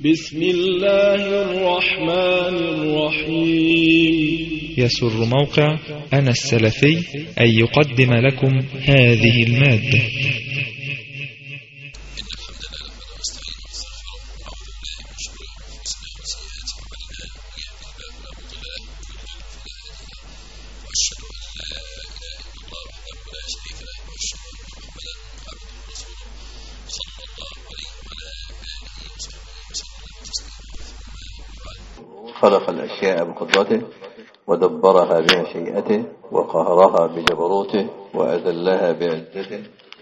بسم الله الرحمن الرحيم. يسر موقع أنا السلفي أن يقدم لكم هذه المادة. خلق الأشياء بقدرته ودبرها بمشيئته وقهرها بجبروته وأذلها بعزته،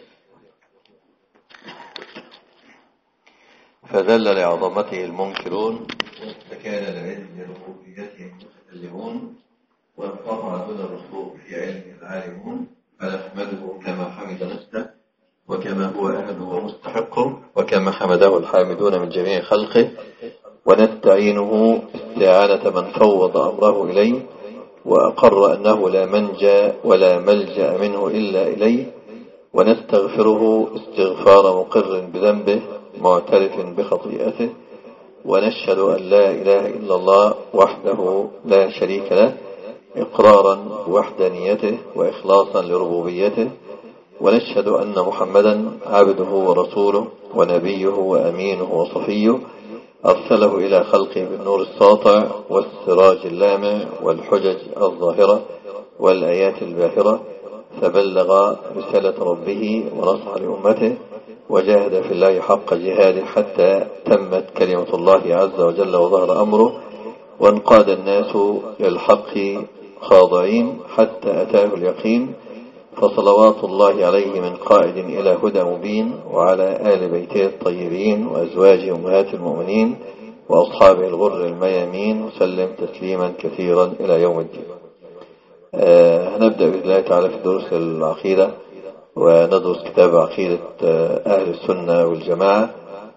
فذل لعظمته المنكرون واستكان لعز ربوبيته المتكلمون، وانقطع دون الرسوخ في علمه العالمون، فنحمده كما حمد نفسه وكما هو أهله ومستحقه وكما حمده الحامدون من جميع خلقه، ونستعينه استعانة من فوض أمره إليه وأقر أنه لا منجا ولا ملجأ منه إلا إليه، ونستغفره استغفار مقر بذنبه معترف بخطيئته، ونشهد أن لا إله إلا الله وحده لا شريك له إقرارا بوحدانيته وإخلاصا لربوبيته، ونشهد أن محمدا عبده ورسوله ونبيه وأمينه وصفيه، أرسله إلى خلقه بالنور الساطع والسراج اللامع والحجج الظاهرة والآيات الباهرة، فبلغ رسالة ربه ونصح لأمته وجاهد في الله حق جهاده حتى تمت كلمة الله عز وجل وظهر أمره، وانقاد الناس للحق خاضعين حتى أتاه اليقين، فصلوات الله عليه من قائد إلى هدى مبين، وعلى آل بيته الطيبين وأزواجه أمهات المؤمنين وأصحابه الغر الميامين، وسلم تسليما كثيرا إلى يوم الدين. هنبدأ بإذن الله تعالى في دروس العقيدة، وندرس كتاب عقيدة أهل السنة والجماعة،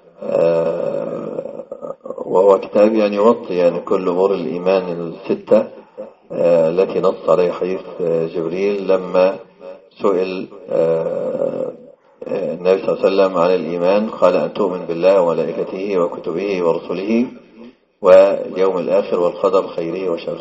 وهو كتاب يغطي كل أمور الإيمان الستة التي نص عليه حديث جبريل لما سئل النبي صلى الله عليه وسلم عن الإيمان، قال أن تؤمن بالله وملائكته وكتبه ورسله واليوم الآخر والقدر خيره وشره.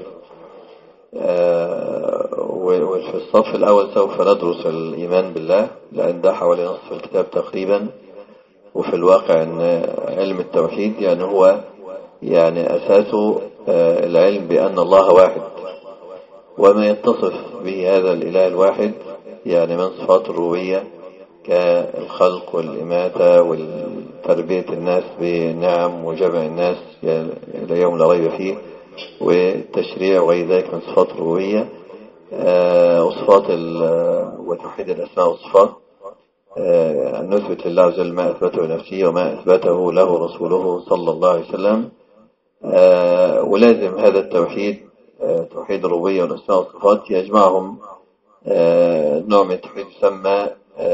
وفي الصف الأول سوف ندرس الإيمان بالله، لأن ده حوالي نصف الكتاب تقريبا، وفي الواقع أن علم التوحيد هو أساسه العلم بأن الله واحد، وما يتصف به هذا الإله الواحد من صفات الربوبية كالخلق والإماتة وتربية الناس بالنعم وجمع الناس إلى يوم لا ريب فيه والتشريع وغير ذلك من صفات الربوبية، وصفات وتوحيد الأسماء والصفات، أن نثبت لله عز وجل ما أثبته لنفسه وما أثبته له رسوله صلى الله عليه وسلم، ولازم هذا التوحيد توحيد الربوبية والأسماء والصفات يجمعهم نوع من التوحيد يسمى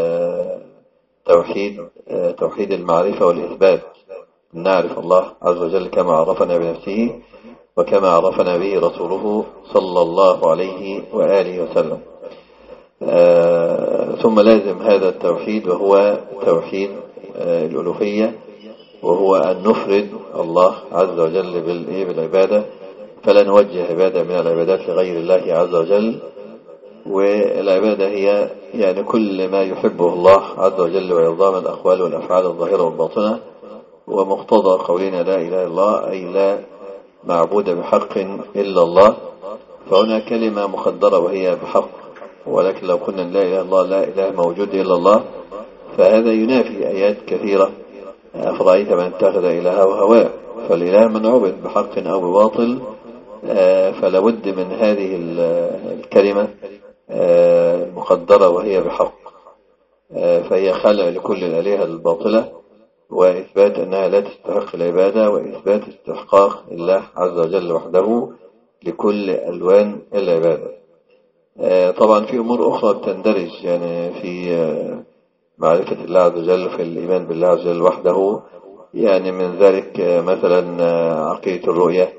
توحيد المعرفة والإثبات، نعرف الله عز وجل كما عرفنا بنفسه وكما عرفنا به رسوله صلى الله عليه وآله وسلم. ثم لازم هذا التوحيد وهو توحيد الألوهية، وهو أن نفرد الله عز وجل بالعبادة، فلا نوجه عبادة من العبادات لغير الله عز وجل، والعبادة هي كل ما يحبه الله عز وجل ويرضاه من الأقوال والأفعال الظاهرة والباطنة، ومقتضى قولنا لا إله إلا الله أي لا معبود بحق إلا الله، فهنا كلمة مخدرة وهي بحق، ولكن لو قلنا لا إله إلا الله لا إله موجود إلا الله فهذا ينافي آيات كثيرة، أفرأيت من اتخذ إلهه هواه، فالإله من عبد بحق أو بباطل، فلابد من هذه الكلمة المقدرة وهي بحق، فهي خلع لكل الآلهة الباطلة، وإثبات أنها لا تستحق العبادة، وإثبات استحقاق الله عز وجل وحده لكل ألوان العبادة. طبعا في أمور أخرى بتندرج في معرفة الله عز وجل، في الإيمان بالله عز وجل وحده، من ذلك مثلا عقيدة الرؤية،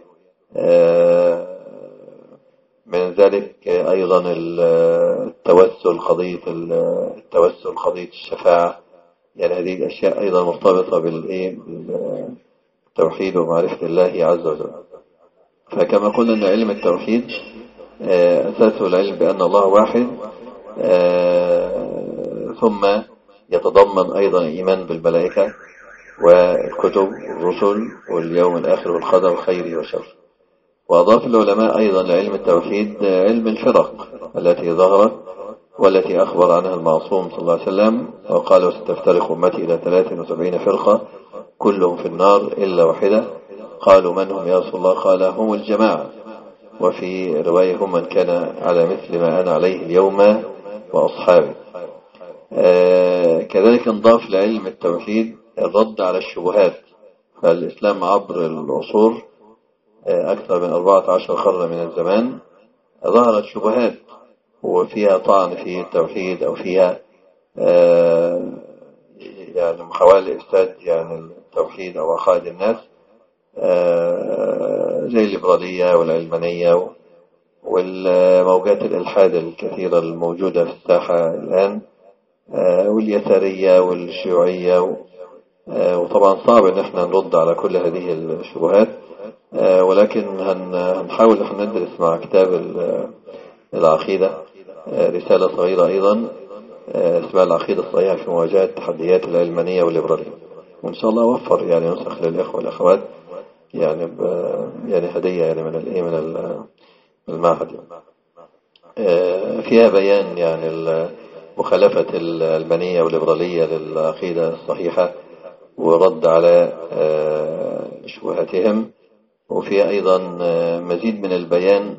من ذلك أيضا التوسل، قضية الشفاعة، هذه الأشياء أيضا مرتبطة التوحيد ومعرفة الله عز وجل. فكما قلنا أن علم التوحيد أساسه العلم بأن الله واحد، ثم يتضمن أيضا الإيمان بالملائكة والكتب والرسل واليوم الآخر والقدر الخير والشر. وأضاف العلماء أيضا لعلم التوحيد علم الفرق التي ظهرت والتي أخبر عنها المعصوم صلى الله عليه وسلم، وقال: وستفترق أمتي إلى 73 فرقة كلهم في النار إلا واحدة. قالوا: من هم يا رسول الله؟ قال: هم الجماعة. وفي رواية: هم من كان على مثل ما أنا عليه اليوم وأصحابي. كذلك انضاف لعلم التوحيد الرد على الشبهات. فالإسلام عبر العصور أكثر من 14 قرن من الزمان ظهرت شبهات وفيها طعن في التوحيد أو فيها يعني محاولة لإفساد يعني التوحيد أو عقائد الناس، زي الليبرالية والعلمانية والموجات الإلحاد الكثيرة الموجودة في الساحة الآن، واليسارية والشيوعية. وطبعا صعب ان احنا نرد على كل هذه الشبهات، ولكن هنحاول ان ندرس مع كتاب العقيدة رسالة صغيرة ايضا اسمها العقيدة الصحيحة في مواجهة تحديات العلمانية والليبرالية، وان شاء الله اوفر يعني نسخ للاخوة والاخوات يعني يعني هدية يعني من المعهد. فيها بيان يعني مخالفة العلمانية والليبرالية للعقيدة الصحيحة ورد على شبهاتهم، وفيها أيضا مزيد من البيان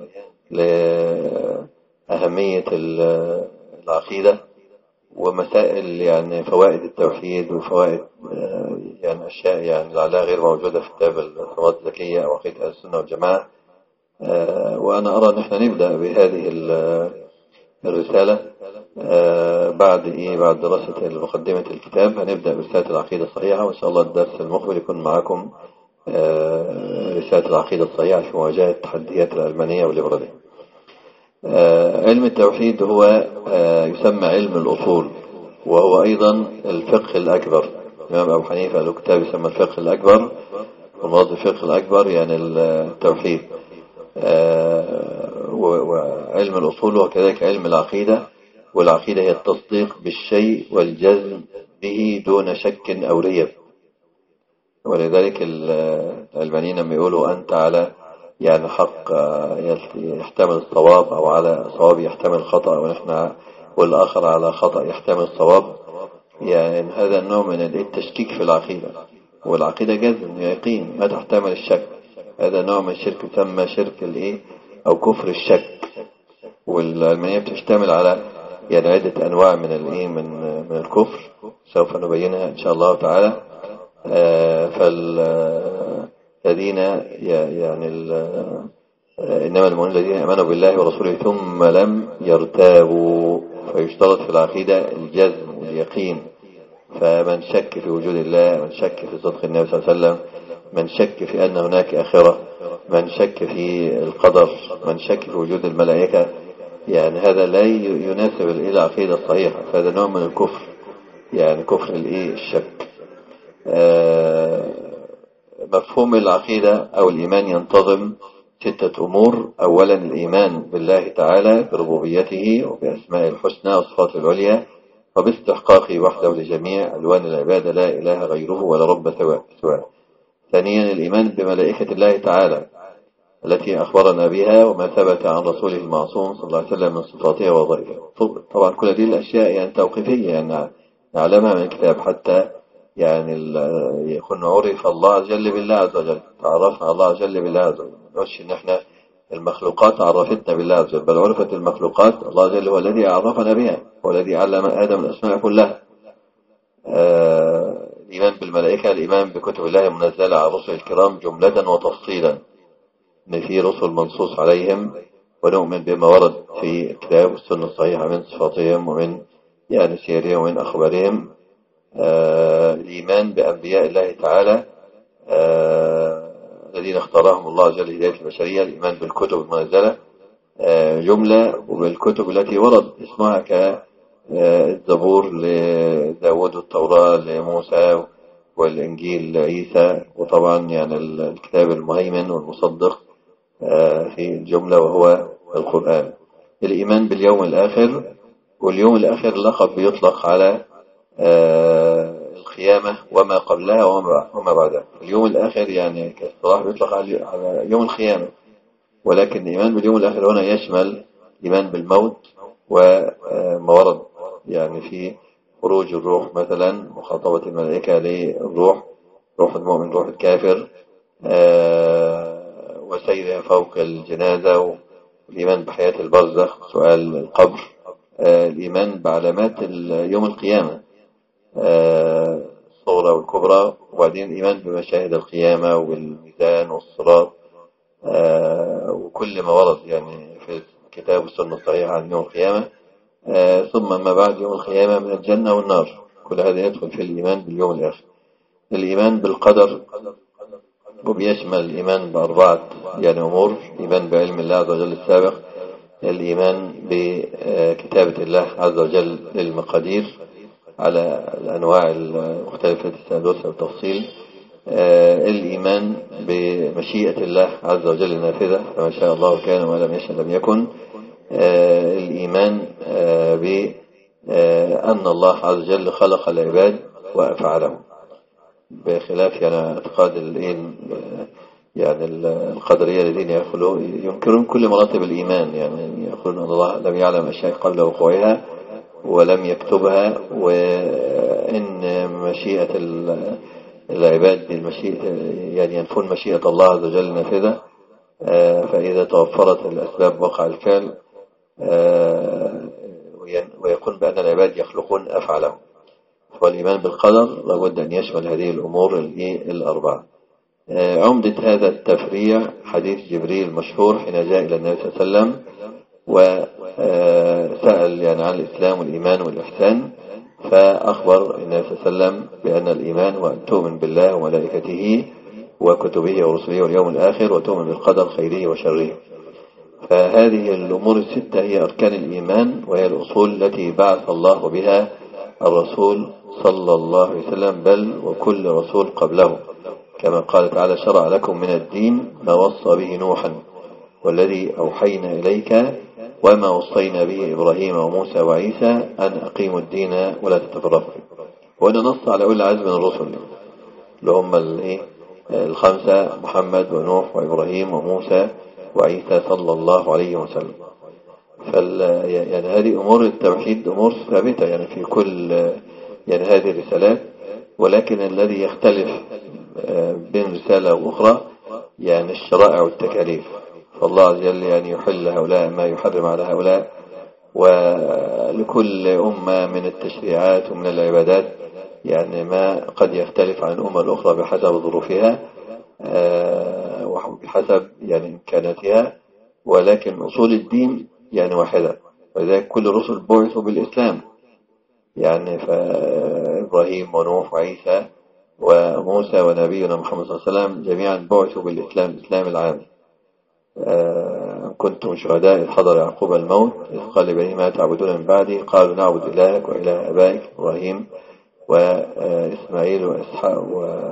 لأهمية العقيدة ومسائل يعني فوائد التوحيد وفوائد يعني أشياء يعني لعلها غير موجودة في كتاب الصلوات الزكية أو عقيدة السنة والجماعة. وأنا أرى أن احنا نبدأ بهذه الرسالة بعد دراسة مقدمة الكتاب. هنبدأ برسالة العقيدة الصحيحة، وإن شاء الله الدرس المقبل يكون معكم رسالة العقيدة الصحيحة في مواجهة تحديات العلمانية والليبرالية. علم التوحيد هو يسمى علم الأصول، وهو أيضا الفقه الأكبر. الإمام أبو حنيفة له كتاب يسمى الفقه الأكبر، ومراد الفقه الأكبر يعني التوحيد. وعلم الأصول وكذلك علم العقيدة، والعقيدة هي التصديق بالشيء والجزم به دون شك أو ريب. ولذلك العلمانيين لما يقولوا أنت على يعني حق يحتمل الصواب، أو على صواب يحتمل الخطأ، ونحن والآخر على خطأ يحتمل الصواب، يعني هذا النوع من التشكيك في العقيدة. والعقيدة جزم يقين ما تحتمل الشك. هذا نوع من الشرك يسمى شرك أو كفر الشك. والعلمانية بتشتمل على يعني عدة أنواع من الكفر سوف نبينها إن شاء الله تعالى. فالذين يعني إنما المؤمنون الذين آمنوا بالله ورسوله ثم لم يرتابوا، فيشترط في العقيدة الجزم واليقين. فمن شك في وجود الله، من شك في صدق النبي صلى الله عليه وسلم، من شك في أن هناك آخرة، من شك في القدر، من شك في وجود الملائكة، يعني هذا لا يناسب العقيدة الصحيحة. فهذا نوع من الكفر، يعني كفر الشك. مفهوم العقيدة أو الإيمان ينتظم 6 أمور. أولا الإيمان بالله تعالى بربوبيته وبأسماء الحسنى وصفاته العليا وباستحقاقه وحده لجميع ألوان العبادة، لا إله غيره ولا رب سواه. ثانيا الإيمان بملائكة الله تعالى التي أخبرنا بها وما ثبت عن رسوله المعصوم صلى الله عليه وسلم من صفاته ووظائفه. طبعا كل هذه الأشياء يعني توقيفية، يعني نعلمها من الكتاب حتى يعني يكون عرف الله جل بالله عز وجل، تعرفنا الله جل بالله عز وجل. مش إن احنا المخلوقات عرفتنا بالله عز وجل، بل عرفت المخلوقات الله جل هو الذي عرفنا بها، هو الذي علم آدم الأسماء كلها. الإيمان بالملائكة، الإيمان بكتب الله المنزلة على الرسل الكرام جملة وتفصيلا، إن في رسل منصوص عليهم، ونؤمن بما ورد في الكتاب والسنة الصحيحة من صفاتهم ومن يعني سيرهم ومن أخبارهم. الإيمان بأنبياء الله تعالى الذين اختارهم الله جل هداية البشرية. الإيمان بالكتب المنزلة جملة، وبالكتب التي ورد اسمها كالزبور لداود والتوراة لموسى والإنجيل عيسى، وطبعا يعني الكتاب المهيمن والمصدق في الجملة وهو القرآن. الإيمان باليوم الآخر، واليوم الآخر لقب بيطلق على القيامة وما قبلها وما بعدها. اليوم الآخر يعني كاصطلاح بيطلق على يوم القيامة، ولكن الإيمان باليوم الآخر هنا يشمل الإيمان بالموت وما ورد يعني في خروج الروح مثلا، مخاطبة الملائكة للروح، روح المؤمن روح الكافر، وسيرها فوق الجنازة، والإيمان بحياة البرزخ، سؤال القبر، الإيمان بعلامات يوم القيامة الصغرى والكبرى، وبعدين الإيمان بمشاهد القيامة والميزان والصراط، وكل ما ورد يعني في الكتاب والسنة الصحيحة عن يوم القيامة، ثم ما بعد يوم القيامة من الجنة والنار. كل هذا يدخل في الإيمان باليوم الآخر. الإيمان بالقدر، وبيشمل الإيمان بأربعة يعني أمور: الإيمان بعلم الله عز وجل السابق، الإيمان بكتابة الله عز وجل للمقادير على الأنواع المختلفة التي سندرسها بالتفصيل، الإيمان بمشيئة الله عز وجل النافذة، فما شاء الله كان وما لم يشاء لم يكن، الإيمان بأن الله عز وجل خلق العباد وأفعلهم، بخلاف يعني اعتقاد يعني القدرية الذين ينكرون كل مراتب الإيمان، يعني يقولون أن الله لم يعلم أشياء قبل وقوعها ولم يكتبها، وإن مشيئة العباد بالمشيئة يعني ينفون مشيئة الله عز وجل نافذة، فإذا توفرت الأسباب وقع الفعل، ويكون بأن العباد يخلقون أفعالهم. والإيمان بالقدر لابد أن يشمل هذه الأمور الأربعة. عمدة هذا التفريع حديث جبريل المشهور حين جاء إلى النبي صلى الله عليه وسلم وسأل يعني عن الإسلام والإيمان والإحسان، فأخبر النبي صلى الله عليه وسلم بأن الإيمان هو أن تؤمن بالله وملائكته وكتبه ورسله واليوم الآخر، وتؤمن بالقدر خيره وشره. فهذه الأمور الستة هي أركان الإيمان، وهي الأصول التي بعث الله بها الرسول صلى الله عليه وسلم، بل وكل رسول قبله، كما قال تعالى: شرع لكم من الدين ما وصى به نوحا والذي أوحينا إليك وما وصينا به إبراهيم وموسى وعيسى أن أقيموا الدين ولا تتفرقوا. وأنا نص على أولي العزم من الرسل اللي هم الخمسة: محمد ونوح وإبراهيم وموسى وعيسى صلى الله عليه وسلم. يعني هذه أمور التوحيد أمور ثابتة يعني في كل يعني هذه الرسالات، ولكن الذي يختلف بين رسالة وأخرى يعني الشرائع والتكاليف. فالله عز وجل يعني يحل هؤلاء ما يحرم على هؤلاء، ولكل أمة من التشريعات ومن العبادات يعني ما قد يختلف عن الأمة الأخرى بحسب ظروفها وبحسب يعني إمكاناتها، ولكن أصول الدين يعني واحدة. ولذلك كل الرسل بعثوا بالإسلام، يعني فإبراهيم ونوح وعيسى وموسى ونبينا محمد صلى الله عليه وسلم جميعا بعثوا بالإسلام، الإسلام العام. كنتم شهداء إذ حضر يعقوب الموت إذ قال لبنيه ما تعبدون من بعدي قالوا نعبد إلهك وإله آبائك إبراهيم وإسماعيل وإسحاق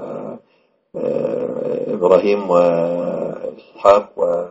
وإبراهيم وإسحاق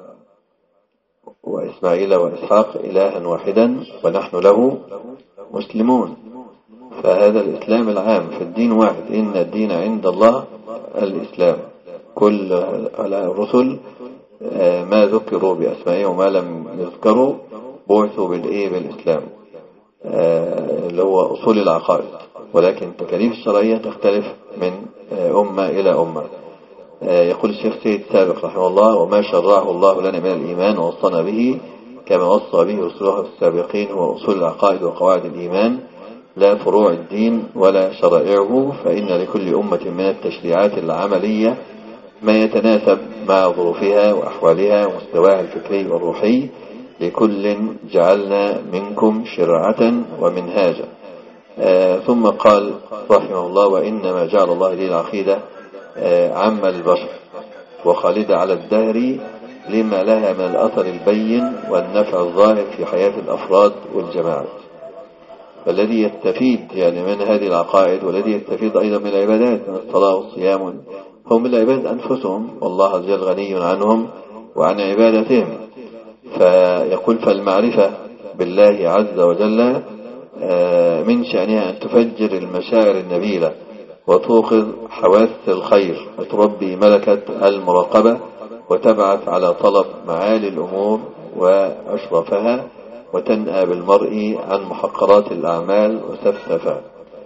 وإسماعيل وإسحاق إلها واحدا ونحن له مسلمون. فهذا الإسلام العام في الدين واحد، إن الدين عند الله الإسلام. كل الرسل ما ذكروا بأسمائهم وما لم يذكروا بعثوا بالإسلام اللي هو أصول العقائد، ولكن التكاليف الشرعية تختلف من أمة إلى أمة. يقول الشيخ سيد سابق رحمه الله: وما شرعه الله لنا من الإيمان ووصنا به كما وصى به رسوله السابقين هو أصول العقائد وقواعد الإيمان لا فروع الدين ولا شرائعه، فإن لكل أمة من التشريعات العملية ما يتناسب مع ظروفها وأحوالها ومستواها الفكري والروحي، لكل جعلنا منكم شرعة ومنهاجا. ثم قال رحمه الله: وإنما جعل الله دين العقيدة عام البشر وخالدة على الدهر لما لها من الأثر البين والنفع الظاهر في حياة الأفراد والجماعات. فالذي يستفيد يعني من هذه العقائد والذي يستفيد أيضا من العبادات من الصلاة والصيام هم العباد أنفسهم، والله عز وجل غني عنهم وعن عبادتهم. فيقول فالمعرفة بالله عز وجل من شأنها أن تفجر المشاعر النبيلة وتوقظ حواس الخير وتربي ملكة المراقبة وتبعث على طلب معالي الأمور وأشرفها وتنأى بالمرء عن محقرات الأعمال وسفسفها.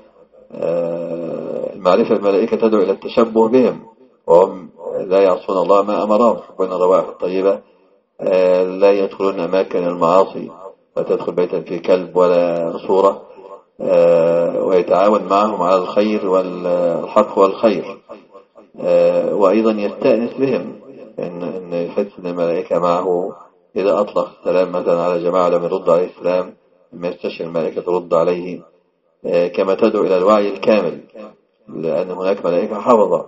المعرفة الملائكة تدعو إلى التشبه بهم وهم لا يعصون الله ما أمرهم، يحبون الروائح الطيبة، لا يدخلون أماكن المعاصي، لا تدخل بيتا في كلب ولا صورة، ويتعاون معهم على الخير والحق والخير، وأيضا يستأنس بهم إن يحس أن الملائكة معه إذا أطلق السلام مثلا على جماعة لم يرد عليه السلام لما يستشعر الملائكة ترد عليه، كما تدعو إلى الوعي الكامل لأن هناك ملائكة حافظة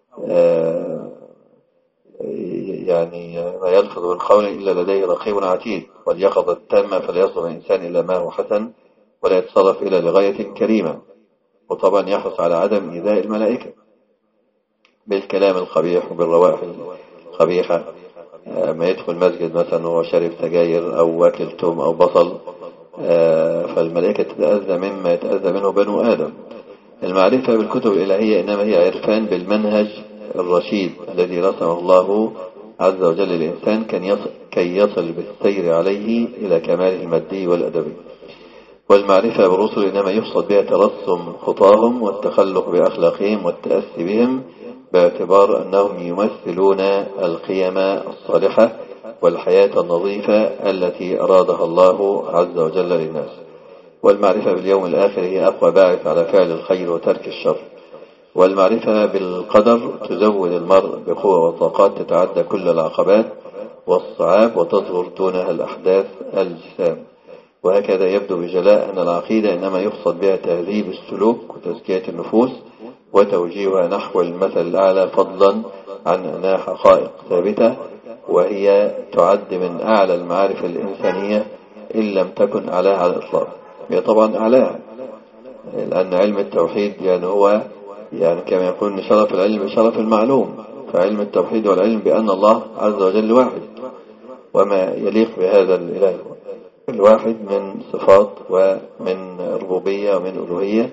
يعني ما يلفظ من قول إلا لديه رقيب عتيد، واليقظة التامة فلا يصل الإنسان إلا ما هو حسن ولا يتصرف إلا لغاية كريمة. وطبعا يحرص على عدم إيذاء الملائكة بالكلام القبيح وبالروائح القبيحة، ما يدخل مسجد مثلا وهو شارب سجاير أو واكل توم أو بصل، فالملائكة تتأذى مما يتأذى منه بنو آدم. المعرفة بالكتب الإلهية إنما هي عرفان بالمنهج الرشيد الذي رسمه الله عز وجل للإنسان كي يصل بالسير عليه إلى كماله المادي والأدبي. والمعرفة بالرسل إنما يقصد بها ترسم خطاهم والتخلق بأخلاقهم والتأسي بهم باعتبار أنهم يمثلون القيم الصالحة والحياة النظيفة التي أرادها الله عز وجل للناس. والمعرفة باليوم الآخر هي أقوى باعث على فعل الخير وترك الشر. والمعرفة بالقدر تزود المرء بقوة وطاقات تتعدى كل العقبات والصعاب وتظهر دونها الأحداث الجسام. وهكذا يبدو بجلاء أن العقيدة إنما يقصد بها تهذيب السلوك وتزكية النفوس وتوجيهها نحو المثل الأعلى فضلا عن أنها حقائق ثابتة، وهي تعد من أعلى المعارف الإنسانية إن لم تكن أعلاها على الإطلاق. هي طبعا أعلاها لأن علم التوحيد يعني هو يعني كما يقول شرف العلم بشرف المعلوم، فعلم التوحيد والعلم بأن الله عز وجل واحد وما يليق بهذا الإله الواحد من صفات ومن ربوبية ومن ألوهية.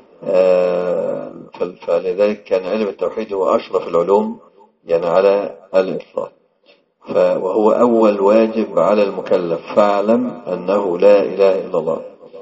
فلذلك كان علم التوحيد هو أشرف العلوم يعني على الإطلاق، وهو أول واجب على المكلف، فاعلم أنه لا إله إلا الله.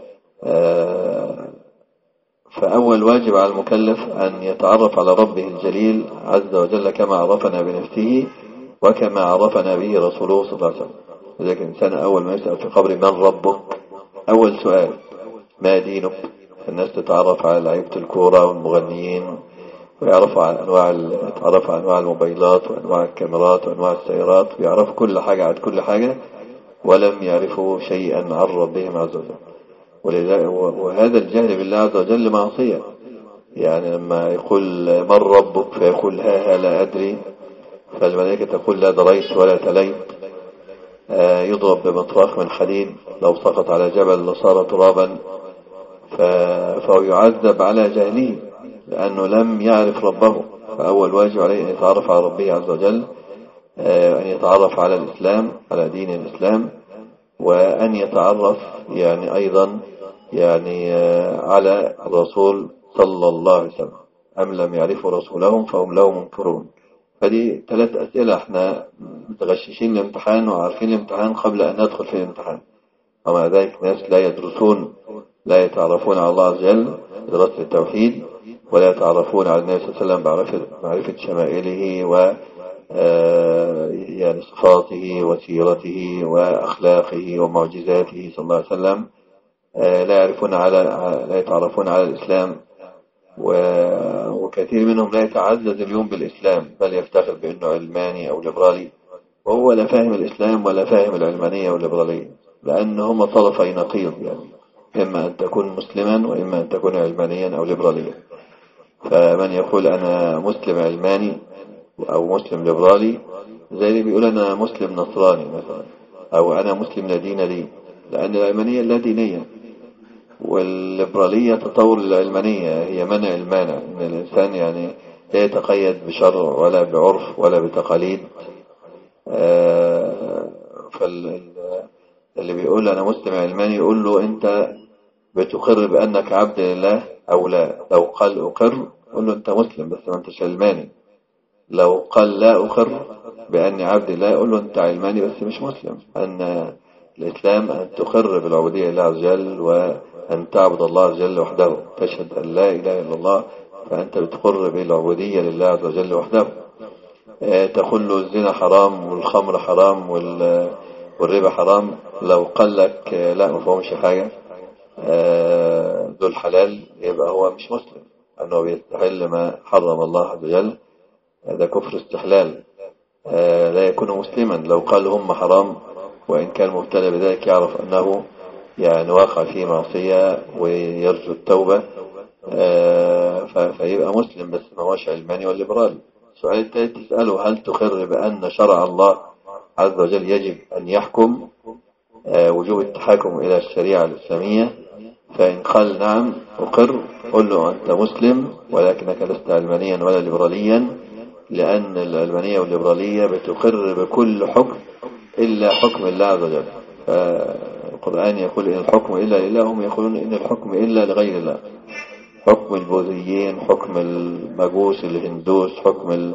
فأول واجب على المكلف أن يتعرف على ربه الجليل عز وجل كما عرفنا بنفسه وكما عرفنا به رسوله صلى الله عليه وسلم. لذلك الإنسان أول ما يسأل في قبر من ربك أول سؤال ما دينك. الناس تتعرف على لعيبة الكورة والمغنيين ويعرفوا عن أنواع الموبايلات وأنواع الكاميرات وأنواع السيارات، ويعرفوا كل حاجة عن كل حاجة ولم يعرفوا شيئا عن ربهم عز وجل. وهذا الجهل بالله عز وجل معصية. يعني لما يقول من ربك فيقول ها لا أدري، فالملائكة تقول لا دريت ولا تليت. يضرب بمطرق من حديد لو سقط على جبل لصار ترابا، فهو يعذب على جهله لأنه لم يعرف ربه. فأول واجب عليه أن يتعرف على ربه عز وجل، أن يتعرف على الإسلام على دين الإسلام، وأن يتعرف يعني أيضا يعني على الرسول صلى الله عليه وسلم. أم لم يعرفوا رسولهم فهم له منكرون. فدي 3 أسئلة احنا متغششين الامتحان وعارفين الامتحان قبل أن ندخل في الامتحان، ومع ذلك ناس لا يدرسون لا يتعرفون على الله عز وجل دراسة التوحيد، ولا يتعرفون على النبي صلى الله عليه وسلم معرفة شمائله و يعني صفاته وسيرته وأخلاقه ومعجزاته صلى الله عليه وسلم. لا يتعرفون على الإسلام، وكثير منهم لا يتعزز اليوم بالإسلام بل يفتخر بأنه علماني أو ليبرالي، وهو لا فاهم الإسلام ولا فاهم العلمانية والليبرالية، لأنهما طرفي نقيض. يعني إما أن تكون مسلما وإما أن تكون علمانيا أو ليبراليا. فمن يقول أنا مسلم علماني أو مسلم ليبرالي زي اللي بيقول أنا مسلم نصراني مثلا، أو أنا مسلم لا دين لي، لأن العلمانية لا دينية والليبرالية تطور العلمانية، هي منع المانع، ان الانسان يعني لا يتقيد بشرع ولا بعرف ولا بتقاليد. فاللي بيقول انا مسلم علماني يقول له انت بتقر بانك عبد لله او لا؟ لو قال اقر قول له انت مسلم بس ما انتش علماني. لو قال لا اقر باني عبد لله قول له انت علماني بس مش مسلم. ان الاسلام ان تقر بالعبودية لله عز وجل وان تعبد الله عز وجل وحده، تشهد ان لا اله الا الله، فانت بتقر بالعبودية لله عز وجل وحده. تقول له الزنا حرام والخمر حرام والربا حرام، لو قال لك لا ما فهمش حاجة دول حلال، يبقى هو مش مسلم، انه بيستحل ما حرم الله عز وجل، هذا كفر استحلال، لا يكون مسلما. لو قال هم حرام وإن كان مبتلى بذلك يعرف أنه يعني واقع في معصية ويرجو التوبة، فيبقى مسلم بس ما هوش علماني والليبرالي. السؤال الثالث تسأله هل تقر بأن شرع الله عز وجل يجب أن يحكم، وجوب التحاكم إلى الشريعة الإسلامية؟ فإن قال نعم أقر قل له أنت مسلم ولكنك لست علمانيا ولا ليبراليا، لأن العلمانية والليبرالية بتقر بكل حكم إلا حكم الله عز وجل. القرآن يقول إن الحكم إلا لله، هم يقولون إن الحكم إلا لغير الله، حكم البوذيين، حكم المجوس الهندوس، حكم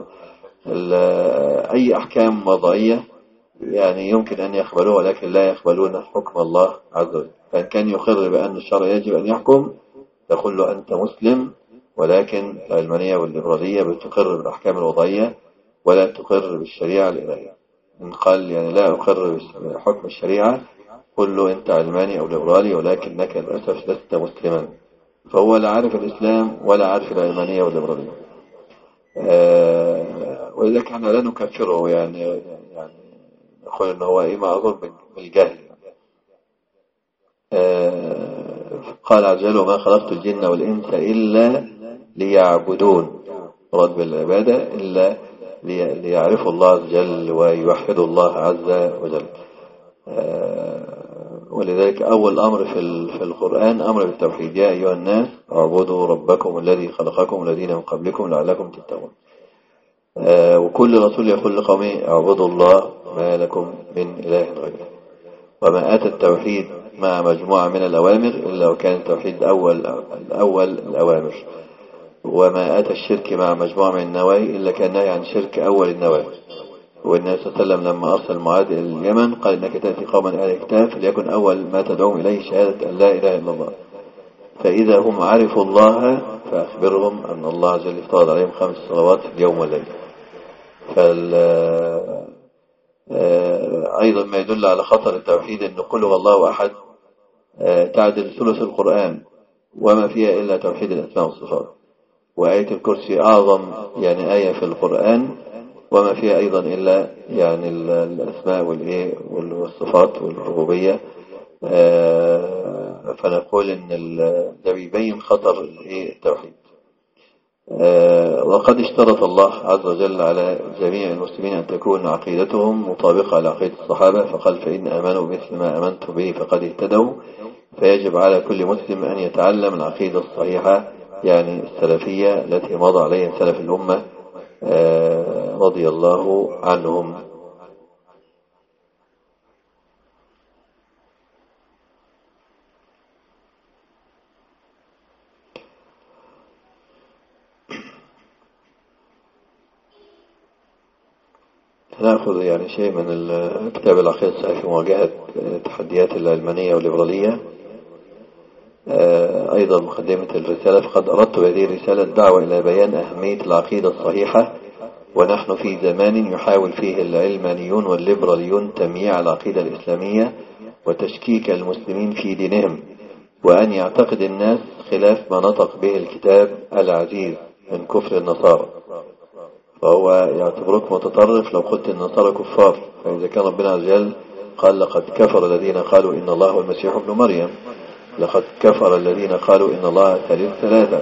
أي أحكام وضعية يعني يمكن أن يقبلوها ولكن لا يقبلون حكم الله عز وجل. فإن كان يقر بأن الشرع يجب أن يحكم تقول له أنت مسلم، ولكن العلمانية والليبرالية بتقر بالأحكام الوضعية ولا تقر بالشريعة الإلهية. إن قال يعني لا أقر بحكم الشريعة قل له أنت علماني أو ليبرالي ولكنك للأسف لست مسلما، فهو لا عارف الإسلام ولا عارف العلمانية والليبرالية. ولذلك احنا لا نكفره، يعني نقول إن هو معذور بالجهل. قال عز وجل وما خلقت الجن والإنس إلا ليعبدون، مراد بالعبادة إلا ليعرفوا الله عز وجل ويوحدوا الله عز وجل. ولذلك أول أمر في القرآن أمر بالتوحيد، يا أيها الناس اعبدوا ربكم الذي خلقكم والذين من قبلكم لعلكم تتقون. وكل رسول يقول لقومه اعبدوا الله ما لكم من إله غيره. وما أتى التوحيد مع مجموعة من الأوامر إلا وكان التوحيد الأول الأوامر، وما أتى الشرك مع مجموعة من النواهي إلا كان نهي عن شرك أول النواهي. والنبي صلى الله عليه وسلم لما أرسل معاذ إلى اليمن قال إنك تأتي قوما أهل الكتاب فليكن أول ما تدعوهم إليه شهادة أن لا إله إلا الله، فإذا هم عرفوا الله فأخبرهم أن الله عز وجل افترض عليهم 5 صلوات في اليوم والليل. أيضا ما يدل على خطر التوحيد أن قل هو الله أحد تعدل ثلث القرآن وما فيها إلا توحيد الأسماء والصفات، وآية الكرسي أعظم يعني آية في القرآن وما فيها أيضا إلا يعني الأسماء والصفات والربوبية. فنقول إن ده بيبين خطر التوحيد. وقد اشترط الله عز وجل على جميع المسلمين أن تكون عقيدتهم مطابقة لعقيدة الصحابة، فقال فإن آمنوا مثل ما آمنت به فقد اهتدوا. فيجب على كل مسلم أن يتعلم العقيدة الصحيحة يعني السلفية التي مضى عليها سلف الأمة رضي الله عنهم. نأخذ يعني شيء من كتاب العقيدة الصحيحة في مواجهة تحديات العلمانية والليبرالية. أيضا مقدمة الرسالة، فقد أردت بهذه الرسالة الدعوة إلى بيان أهمية العقيدة الصحيحة، ونحن في زمان يحاول فيه العلمانيون والليبراليون تمييع العقيدة الإسلامية وتشكيك المسلمين في دينهم، وأن يعتقد الناس خلاف ما نطق به الكتاب العزيز من كفر النصارى، فهو يعتبرك متطرف لو قلت النصارى كفار. فإذا كان ربنا عز وجل قال لقد كفر الذين قالوا إن الله هو المسيح ابن مريم، لقد كفر الذين قالوا إن الله ثالث ثلاثة،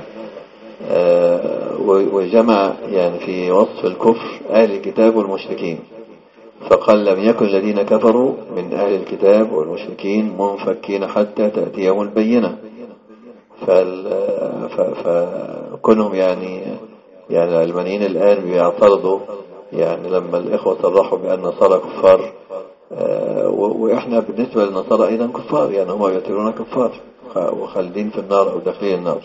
وجمع يعني في وصف الكفر أهل الكتاب والمشركين، فقال لم يكن الذين كفروا من أهل الكتاب والمشركين منفكين حتى تأتيهم البينة. فكونهم يعني العلمانيين الآن بيعترضوا يعني لما الإخوة صرحوا بأن النصارى كفار، وإحنا بالنسبة للنصارى أيضا كفار، يعني هم يعتبرون كفار وخالدين في النار أو داخلين النار،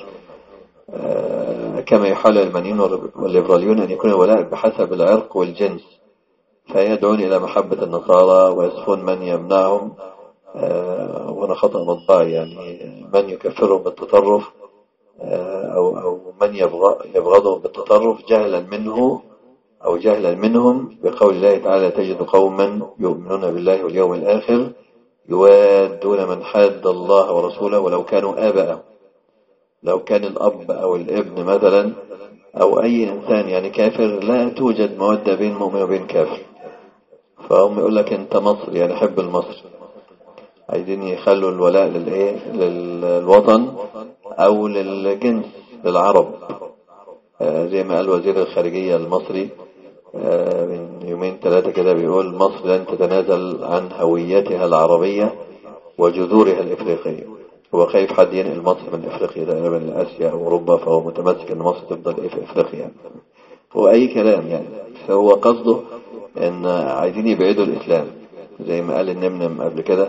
كما يحاول العلمانيين والليبراليون أن يكون الولاء بحسب العرق والجنس، فيدعون إلى محبة النصارى ويصفون من يمنعهم، وأنا خطأ مطبعي يعني من يكفرهم بالتطرف أو من يبغضهم بالتطرف جهلا منه أو جهلا منهم، بقول الله تعالى تجد قوما يؤمنون بالله واليوم الآخر يوادون من حاد الله ورسوله ولو كانوا آباءهم. لو كان الأب أو الابن مثلا أو أي إنسان يعني كافر لا توجد مودة بين مؤمن وبين كافر، فهم يقول لك أنت مصر يعني حب المصر، عايزين يخلوا الولاء للوطن أو للجنس للعرب، زي ما قال وزير الخارجية المصري من يومين ثلاثة كده بيقول مصر لن تتنازل عن هويتها العربية وجذورها الإفريقية. هو خايف حد ينقل مصر من إفريقيا تقريبا لآسيا أو أوروبا، فهو متمسك أن مصر تفضل في إفريقيا. هو أي كلام يعني، فهو قصده أن عايزين يبعدوا الإسلام، زي ما قال النمنم قبل كده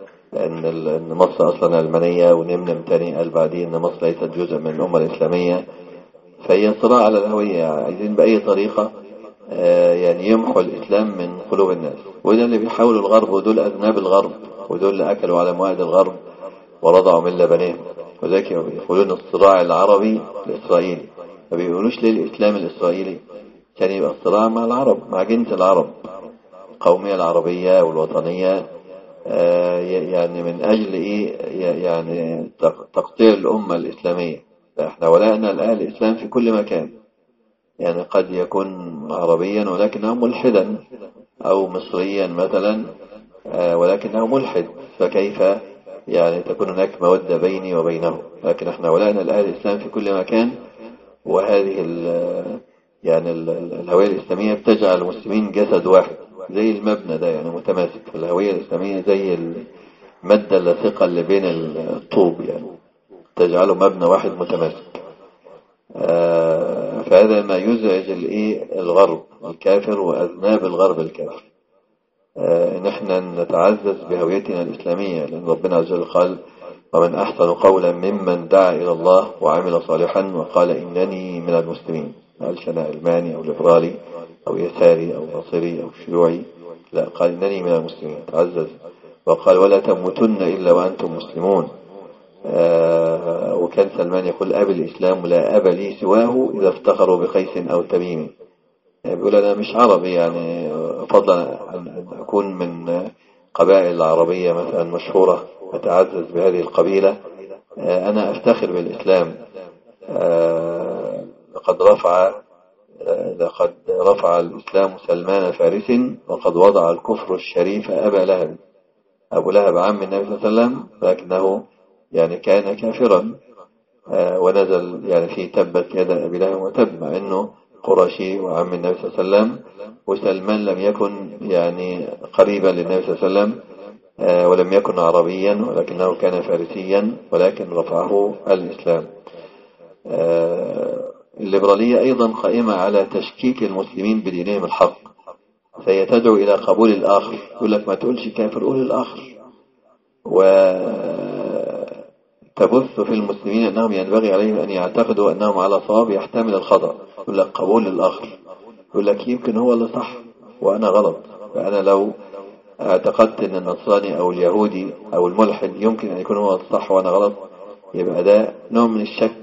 أن مصر أصلا علمانية، ونمنم تاني قال بعدين أن مصر ليست جزء من الأمة الإسلامية. فهي صراع على الهوية، عايزين بأي طريقة يعني يمحوا الإسلام من قلوب الناس، وده اللي بيحاولوا الغرب، ودول أذناب الغرب، ودول اللي أكلوا على موائد الغرب ورضعوا من لبنهم، وذلك يقولون الصراع العربي الإسرائيلي، ما بيقولوش ليه الإسلام الإسرائيلي، كان يبقى الصراع مع العرب، مع جنس العرب، القومية العربية والوطنية، يعني من أجل إيه؟ يعني تقطيع الأمة الإسلامية. احنا ولاءنا الأهل الإسلام في كل مكان، يعني قد يكون عربيا ولكنه ملحدا، أو مصريا مثلا ولكنه ملحد، فكيف يعني تكون هناك مودة بيني وبينه؟ لكن احنا ولاءنا الأهل الإسلام في كل مكان، وهذه يعني الهوية الإسلامية بتجعل المسلمين جسد واحد، زي المبنى ده يعني متماسك. الهوية الإسلامية زي المادة اللاصقة اللي بين الطوب، يعني تجعله مبنى واحد متماسك. فهذا ما يزعج الغرب الكافر وأذناب الغرب الكافر، إن احنا نتعزز بهويتنا الإسلامية، لأن ربنا عز وجل قال ومن أحسن قولا ممن دعا إلى الله وعمل صالحا وقال إنني من المسلمين. ما قالش أنا علماني أو ليبرالي أو يساري أو ناصري أو شيوعي، لا، قال إنني من المسلمين، تعزز. وقال ولا تموتن إلا وأنتم مسلمون. وكان سلمان يقول أبي الإسلام لا أب لي سواه إذا افتخروا بقيس أو تميم، يعني بيقول أنا مش عربي، يعني فضلا أن أكون من قبائل العربية مثلا مشهورة أتعزز بهذه القبيلة، أنا أفتخر بالإسلام. لقد رفع الإسلام سلمان فارس، وقد وضع الكفر الشريف أبا لهب. أبو لهب عم النبي صلى الله عليه وسلم، لكنه يعني كان كافرا، ونزل يعني في تبت يد أبي لهب وتب، مع أنه قرشي وعم النبي صلى الله عليه وسلم. وسلمان لم يكن يعني قريبا للنبي صلى الله عليه وسلم، ولم يكن عربيا، ولكنه كان فارسيا، ولكن رفعه الإسلام. الليبرالية أيضا قائمة على تشكيك المسلمين بدينهم الحق، فهي تدعو إلى قبول الآخر، يقول لك ما تقولش كافر، قول الآخر، وتبث في المسلمين أنهم ينبغي عليهم أن يعتقدوا أنهم على صواب يحتمل الخطأ. يقول لك قبول الآخر، يقول لك يمكن هو اللي صح وأنا غلط، فأنا لو اعتقدت أن النصراني أو اليهودي أو الملحد يمكن أن يكون هو الصح وأنا غلط، يبقى ده نوع من الشك.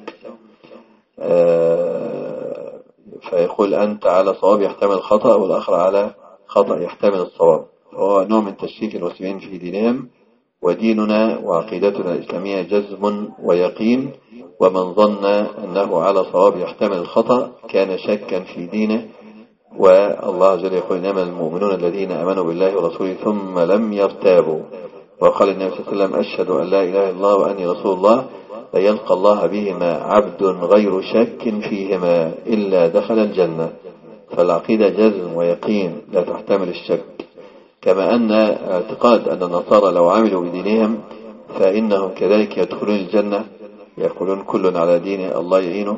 فيقول أنت على صواب يحتمل الخطأ، والآخر على خطأ يحتمل الصواب، هو نوع من تشكيك المسلمين في دينهم. وديننا وعقيدتنا الإسلامية جزم ويقين، ومن ظن أنه على صواب يحتمل الخطأ كان شكا في دينه. والله عز وجل يقول إنما المؤمنون الذين آمنوا بالله ورسوله ثم لم يرتابوا. وقال النبي صلى الله عليه وسلم أشهد أن لا إله إلا الله وأني رسول الله ليلقى الله بهما عبد غير شك فيهما إلا دخل الجنة. فالعقيدة جزم ويقين لا تحتمل الشك، كما أن اعتقاد أن النصارى لو عملوا بدينهم فإنهم كذلك يدخلون الجنة، يقولون كل على دين الله يعينه.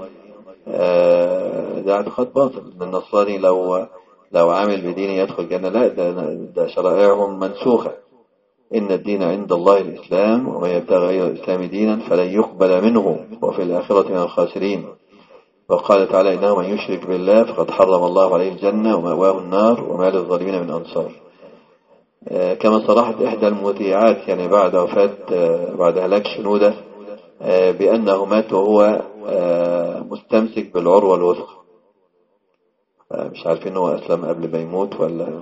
ده اعتقاد باطل. النصراني لو عامل بدينه يدخل الجنة؟ لا، ده شرائعهم منسوخة. إن الدين عند الله الإسلام، ومن يبتغي غير الإسلام دينا فلن يقبل منه وفي الآخرة من الخاسرين. وقال تعالى: إنه من يشرك بالله فقد حرم الله عليه الجنة ومأواه النار وما للظالمين من أنصار. كما صرحت إحدى المذيعات يعني بعد وفاة بعد هلاك شنودة بأنه مات وهو مستمسك بالعروة الوثقى. مش عارفين هو أسلم قبل ما يموت ولا.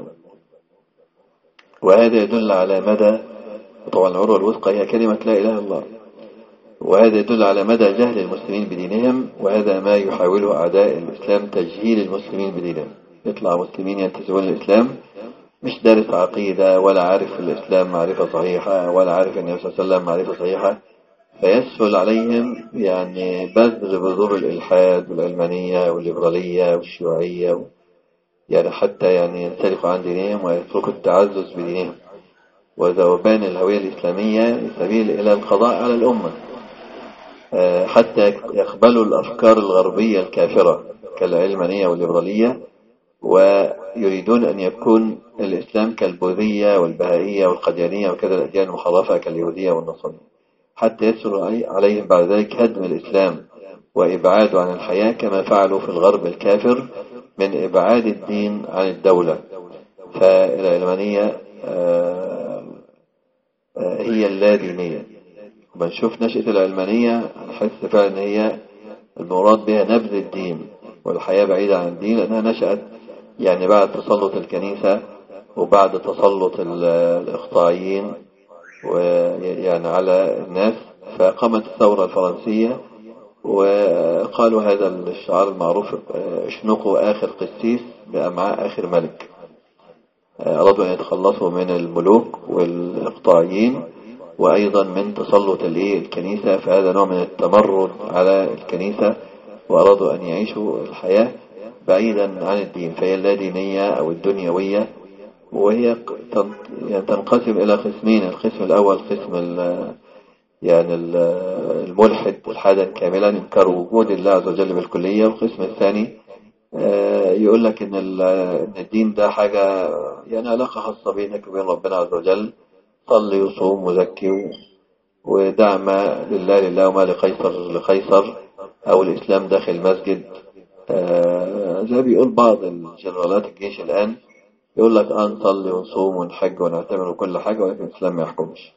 وهذا يدل على مدى، طبعا العروة الوثقى هي كلمة لا إله إلا الله، وهذا يدل على مدى جهل المسلمين بدينهم. وهذا ما يحاوله أعداء الإسلام، تجهيل المسلمين بدينهم. يطلع مسلمين ينتسبون للإسلام مش دارس عقيدة ولا عارف الإسلام معرفة صحيحة ولا عارف النبي صلى الله عليه وسلم معرفة صحيحة، فيسهل عليهم يعني بذر بذور الإلحاد والعلمانية والليبرالية والشيوعية، يعني حتى يعني ينسلخوا عن دينهم ويتركوا التعزز بدينهم وذوبان الهوية الإسلامية سبيل إلى القضاء على الأمة، حتى يقبلوا الأفكار الغربية الكافرة كالعلمانية والليبرالية، ويريدون أن يكون الإسلام كالبوذية والبهائية والقديانية وكذا الأديان المحرفة كاليهودية والنصرانية، حتى يسهل عليهم بعد ذلك هدم الإسلام وإبعاده عن الحياة، كما فعلوا في الغرب الكافر من إبعاد الدين عن الدولة. فالعلمانية هي اللادينية. بنشوف نشأة العلمانية نحس فعلا أن هي المراد بها نبذ الدين والحياة بعيدة عن الدين، لأنها نشأت يعني بعد تسلط الكنيسة وبعد تسلط الإقطاعيين ويعني على الناس. فقامت الثورة الفرنسية وقالوا هذا الشعار المعروف: اشنقوا آخر قسيس بأمعاء آخر ملك. أرادوا أن يتخلصوا من الملوك والإقطاعيين وأيضا من تسلط الكنيسة، فهذا نوع من التمرد على الكنيسة، وأرادوا أن يعيشوا الحياة بعيدا عن الدين. فهي اللادينية أو الدنيوية، وهي تنقسم إلى قسمين: القسم الأول قسم يعني الملحد إلحادا كاملا ينكر وجود الله عز وجل بالكلية، والقسم الثاني يقول لك إن الدين ده حاجة يعني علاقة خاصة بينك وبين ربنا عز وجل، صلي وصوم وزكي ودع ما لله لله وما لقيصر لقيصر، أو الإسلام داخل المسجد. زي بيقول بعض الجنرالات الجيش الآن، يقول لك نصلي ونصوم ونحج ونعتمر وكل حاجة، ولكن الإسلام ما يحكمش.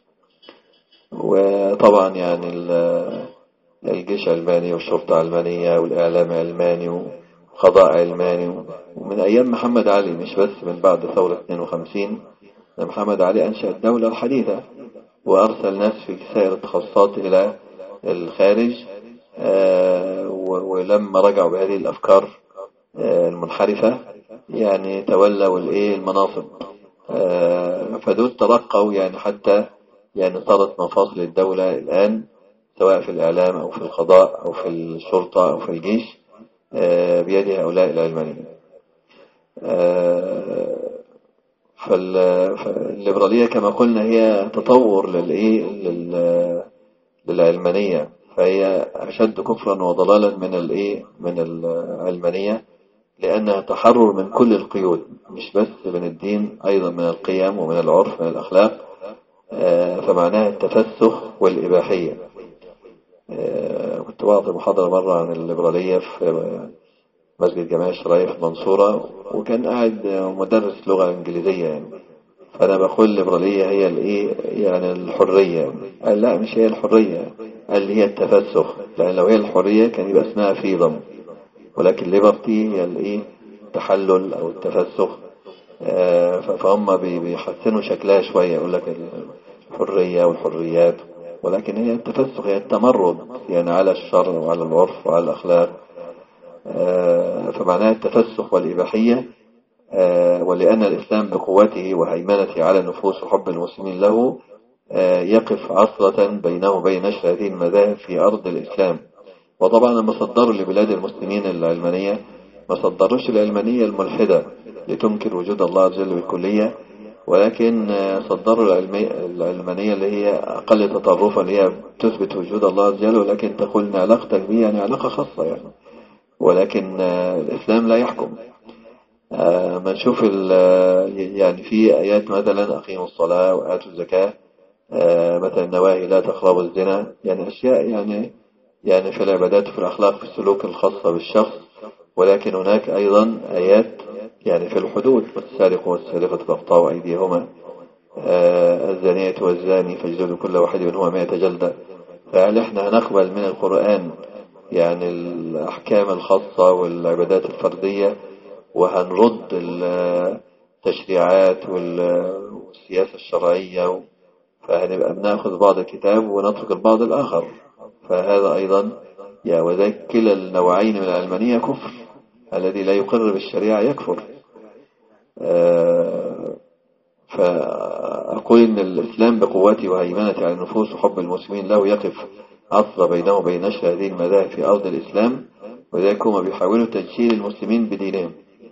وطبعا يعني الجيش علماني والشرطة علمانية والإعلام علماني وقضاء علماني، ومن أيام محمد علي، مش بس من بعد ثورة 52. محمد علي أنشأ الدولة الحديثة وأرسل ناس في سائر التخصصات إلى الخارج، ولما رجعوا بهذه الأفكار المنحرفة يعني تولوا المناصب، فدول ترقوا يعني حتى يعني صارت مفاصل الدولة الآن سواء في الإعلام أو في القضاء أو في الشرطة أو في الجيش بيد هؤلاء العلمانيين. فالليبرالية كما قلنا هي تطور للعلمانية، فهي أشد كفرا وضلالا من العلمانية، لأنها تحرر من كل القيود، مش بس من الدين، أيضا من القيم ومن العرف من الأخلاق. فمعناها التفسخ والإباحية. كنت بعطي محاضرة مرة عن الليبرالية في مسجد جماعة الشرعية في المنصورة، وكان قاعد مدرس لغة إنجليزية يعني، فأنا بقول الليبرالية هي يعني الحرية. قال لا، مش هي الحرية، قال لي هي التفسخ، لأن لو هي الحرية كان يبقى اسمها فريدم، ولكن ليبرتي هي التحلل أو التفسخ. فهم بيحسنوا شكلها شوية، يقول لك الحرية والحريات، ولكن هي التفسخ، هي التمرد يعني على الشر وعلى العرف وعلى الأخلاق. فمعناها التفسخ والإباحية. ولأن الإسلام بقوته وهيمنته على النفوس وحب المسلمين له يقف عصرة بينه وبين نشر هذه المذاهب في أرض الإسلام. وطبعا لما صدروا لبلاد المسلمين العلمانية ما صدروش العلمانية الملحدة لتنكر وجود الله عز وجل بالكلية، ولكن صدروا العلمانية اللي هي أقل تطرفا، اللي هي تثبت وجود الله عز وجل، ولكن تقول إن علاقتك به يعني علاقة خاصة يعني، ولكن الإسلام لا يحكم. ما نشوف يعني في آيات مثلا أقيموا الصلاة وآتوا الزكاة، مثلا النواهي لا تقربوا الزنا، يعني أشياء يعني في العبادات وفي الأخلاق في السلوك الخاصة بالشخص. ولكن هناك أيضا آيات يعني في الحدود، والسارق والسارقة فاقطعوا أيديهما، الزانية والزاني فاجلدوا كل واحد منهما 100 جلدة. فهل احنا هنقبل من القرآن يعني الأحكام الخاصة والعبادات الفردية، وهنرد التشريعات والسياسة الشرعية، فهنبقى بناخذ بعض الكتاب ونترك البعض الآخر؟ فهذا أيضا وذلك كلا النوعين من العلمانية كفر، الذي لا يقر بالشريعة يكفر. فأقول إن الإسلام بقوته وهيمنته على النفوس وحب المسلمين له يقف عصر بينه وبين نشر هذه المذاهب في أرض الإسلام، وذلك هم بيحاولوا تجشير المسلمين بدينهم.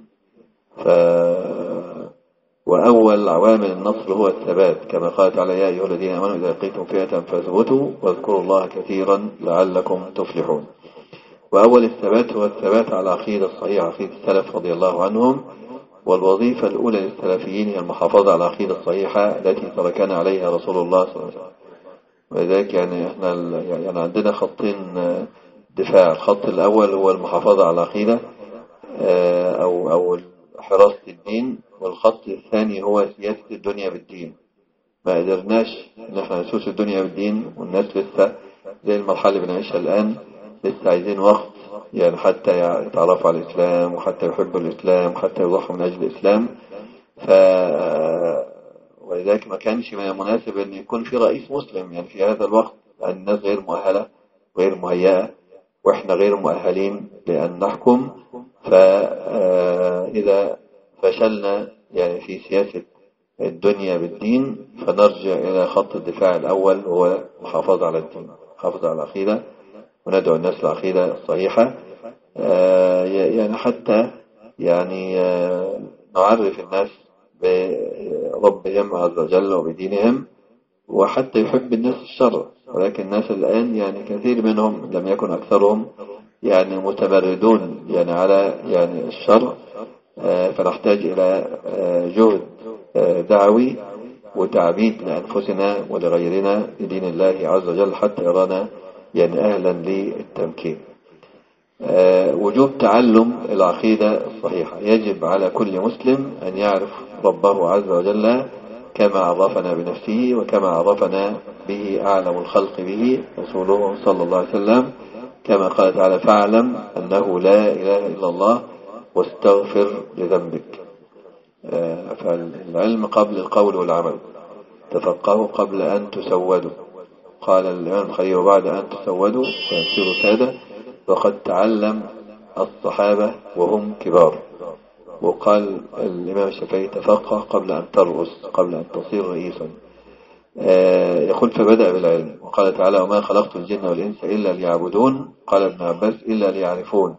وأول عوامل النصر هو الثبات، كما قال تعالى يا أيها الذين آمنوا إذا لقيتم فئة فاثبتوا واذكروا الله كثيرا لعلكم تفلحون. وأول الثبات هو الثبات على العقيدة الصحيحة، عقيدة السلف رضي الله عنهم. والوظيفة الأولى للسلفيين هي المحافظة على العقيدة الصحيحة التي تركنا عليها رسول الله صلى الله عليه وسلم. ولذلك يعني احنا يعني عندنا خطين دفاع. الخط الأول هو المحافظة على العقيدة أو حراسة الدين، والخط الثاني هو سياسة الدنيا بالدين. ما قدرناش ان احنا نسوس الدنيا بالدين، والناس لسه زي المرحلة اللي بنعيشها الآن لسه عايزين وقت يعني حتى يتعرفوا على الإسلام، وحتى يحبوا الإسلام، وحتى يضحوا من أجل الإسلام. ولذلك ما كانش من المناسب أن يكون في رئيس مسلم يعني في هذا الوقت، لأن الناس غير مؤهلة غير مهيئة، وإحنا غير مؤهلين لأن نحكم. فإذا فشلنا يعني في سياسة الدنيا بالدين، فنرجع إلى خط الدفاع الأول، هو محافظة على الدين، محافظة على العقيدة، وندعو الناس للعقيدة الصحيحة، يعني حتى يعني نعرف الناس بربهم عز وجل وبدينهم، وحتى يحب الناس الشر. ولكن الناس الآن يعني كثير منهم لم يكن أكثرهم يعني متمردون يعني على يعني الشر. فنحتاج إلى جهد دعوي وتعبيد لأنفسنا ولغيرنا لدين الله عز وجل حتى يرانا يعني أهلا للتمكين. وجوب تعلم العقيدة الصحيحة، يجب على كل مسلم أن يعرف ربه عز وجل كما عرفنا بنفسه، وكما عرفنا به أعلم الخلق به رسوله صلى الله عليه وسلم، كما قال تعالى فاعلم أنه لا إله إلا الله واستغفر لذنبك. فالعلم قبل القول والعمل، تفقهوا قبل أن تسودوا. قال الإمام الخليل وبعد أن تسودوا فيصيروا سادة، وقد تعلم الصحابة وهم كبار. وقال الإمام الشافعي تفقه قبل أن ترأس، قبل أن تصير رئيسا. يقول فبدأ بالعلم، وقال تعالى وما خلقت الجن والإنس إلا ليعبدون. قال ابن عباس إلا ليعرفون.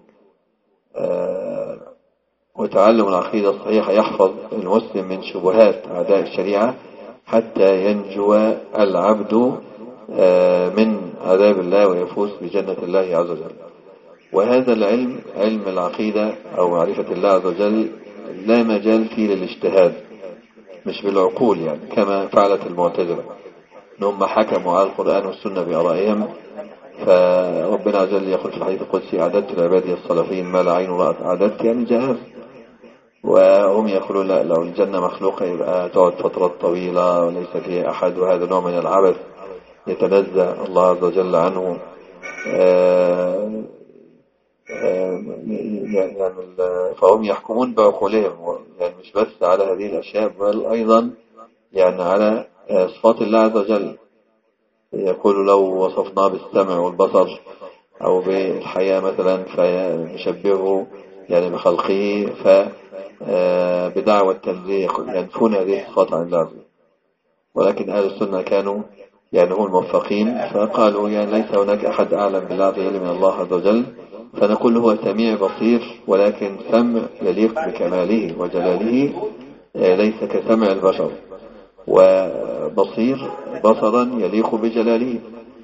وتعلم العقيدة الصحيحة يحفظ المسلم من شبهات أعداء الشريعة حتى ينجو العبد من عذاب الله ويفوز بجنة الله عز وجل. وهذا العلم، علم العقيدة أو معرفة الله عز وجل، لا مجال فيه للاجتهاد، مش بالعقول يعني كما فعلت المعتزلة، إنهم حكموا على القرآن والسنة بآرائهم. فربنا عز وجل يقول في الحديث القدسي أعددت لعبادي الصالحين ما لا عين رأت. أعددت يعني جهاز. وهم يقولون لا، لو الجنة مخلوقة يبقى تقعد فترات طويلة وليس فيها أحد، وهذا نوع من العبث يتنزه الله عز وجل عنه. يعني فهم يحكمون بعقولهم، يعني مش بس على هذه الأشياء بل أيضا يعني على صفات الله عز وجل. يقول لو وصفنا بالسمع والبصر أو بالحياة مثلا فنشبهه يعني بخلقه، فبدعوى التنزيه ينفون هذه الصفات عن الله. ولكن أهل السنة كانوا يعني هم الموفقين، فقالوا يعني ليس هناك أحد أعلم بالله عز وجل من الله عز وجل، فنقول هو سميع بصير، ولكن سمع يليق بكماله وجلاله، ليس كسمع البشر. وبصير بصرا يليق بجلاله.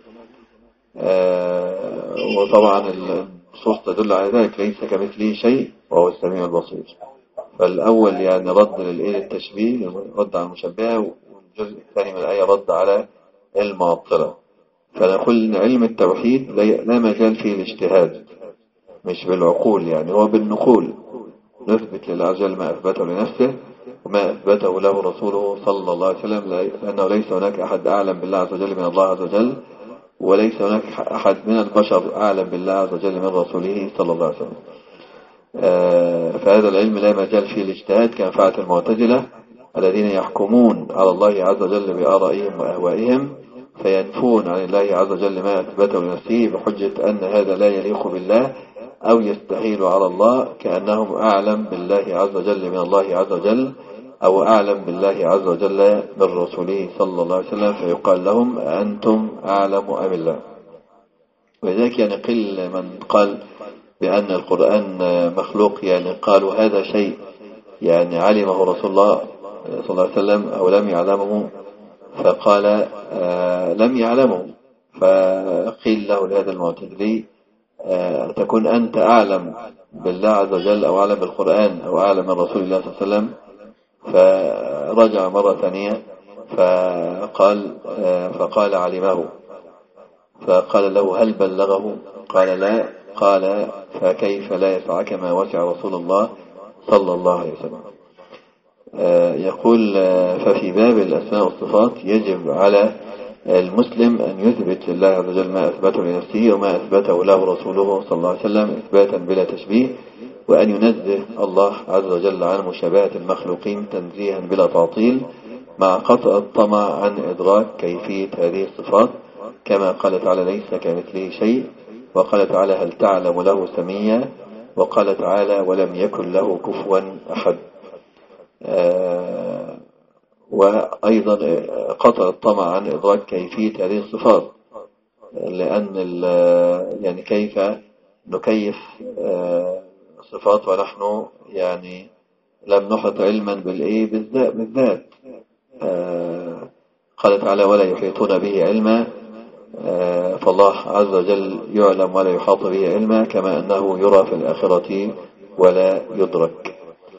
وطبعا النصوص تدل على ذلك، ليس كمثله شيء وهو السميع البصير. فالأول يعني رد للتشبيه، رد على المشبهة، والجزء الثاني من الآية رد على المعطلة. فنقول إن علم التوحيد لا مجال فيه الاجتهاد، مش بالعقول، يعني هو بالنقول. نثبت لله عز وجل ما أثبته لنفسه وما أثبته له رسوله صلى الله عليه وسلم، لأنه ليس هناك أحد أعلم بالله عز وجل من الله عز وجل، وليس هناك أحد من البشر أعلم بالله عز وجل من رسوله صلى الله عليه وسلم. فهذا العلم لا مجال فيه الاجتهاد كما فعلت المعتزلة الذين يحكمون على الله عز وجل بآرائهم وأهوائهم، فينفون عن الله عز وجل ما أثبته لنفسه بحجة أن هذا لا يليق بالله أو يستحيل على الله، كأنهم أعلم بالله عز وجل من الله عز وجل، أو أعلم بالله عز وجل من رسوله صلى الله عليه وسلم، فيقال لهم أنتم أعلم أم الله. ولذلك يعني قل من قال بأن القرآن مخلوق، يعني قالوا هذا شيء يعني علمه رسول الله صلى الله عليه وسلم أو لم يعلمه، فقال لم يعلمه. فقيل له لهذا المعتزلي تكون أنت أعلم بالله عز وجل أو أعلم بالقرآن أو أعلم من رسول الله صلى الله عليه وسلم؟ فرجع مرة ثانية فقال علمه. فقال له هل بلغه؟ قال لا. قال فكيف لا يسعك ما وسع رسول الله صلى الله عليه وسلم. يقول ففي باب الأسماء والصفات يجب على المسلم أن يثبت لله عز وجل ما أثبته لنفسه وما أثبته له رسوله صلى الله عليه وسلم إثباتا بلا تشبيه، وأن ينزه الله عز وجل عن مشابهة المخلوقين تنزيها بلا تعطيل، مع قطع الطمع عن إدراك كيفية هذه الصفات، كما قال تعالى ليس كمثله شيء، وقال تعالى هل تعلم له سميا، وقال تعالى ولم يكن له كفوا أحد. وأيضا قطع الطمع عن إدراك كيفية هذه الصفات، لأن يعني كيف نكيف صفات ونحن يعني لم نحط علما بالذات. قال تعالى ولا يحيطون به علما، فالله عز وجل يعلم ولا يحاط به علما، كما أنه يرى في الآخرة ولا يدرك.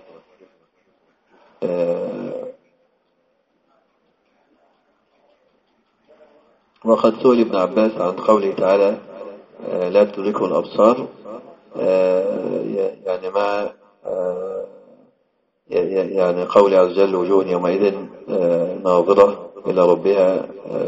وقد سئل ابن عباس عن قوله تعالى لا تدركه الأبصار، يعني ما يعني قول عز وجل وجوه يومئذ ناظرة إلى ربها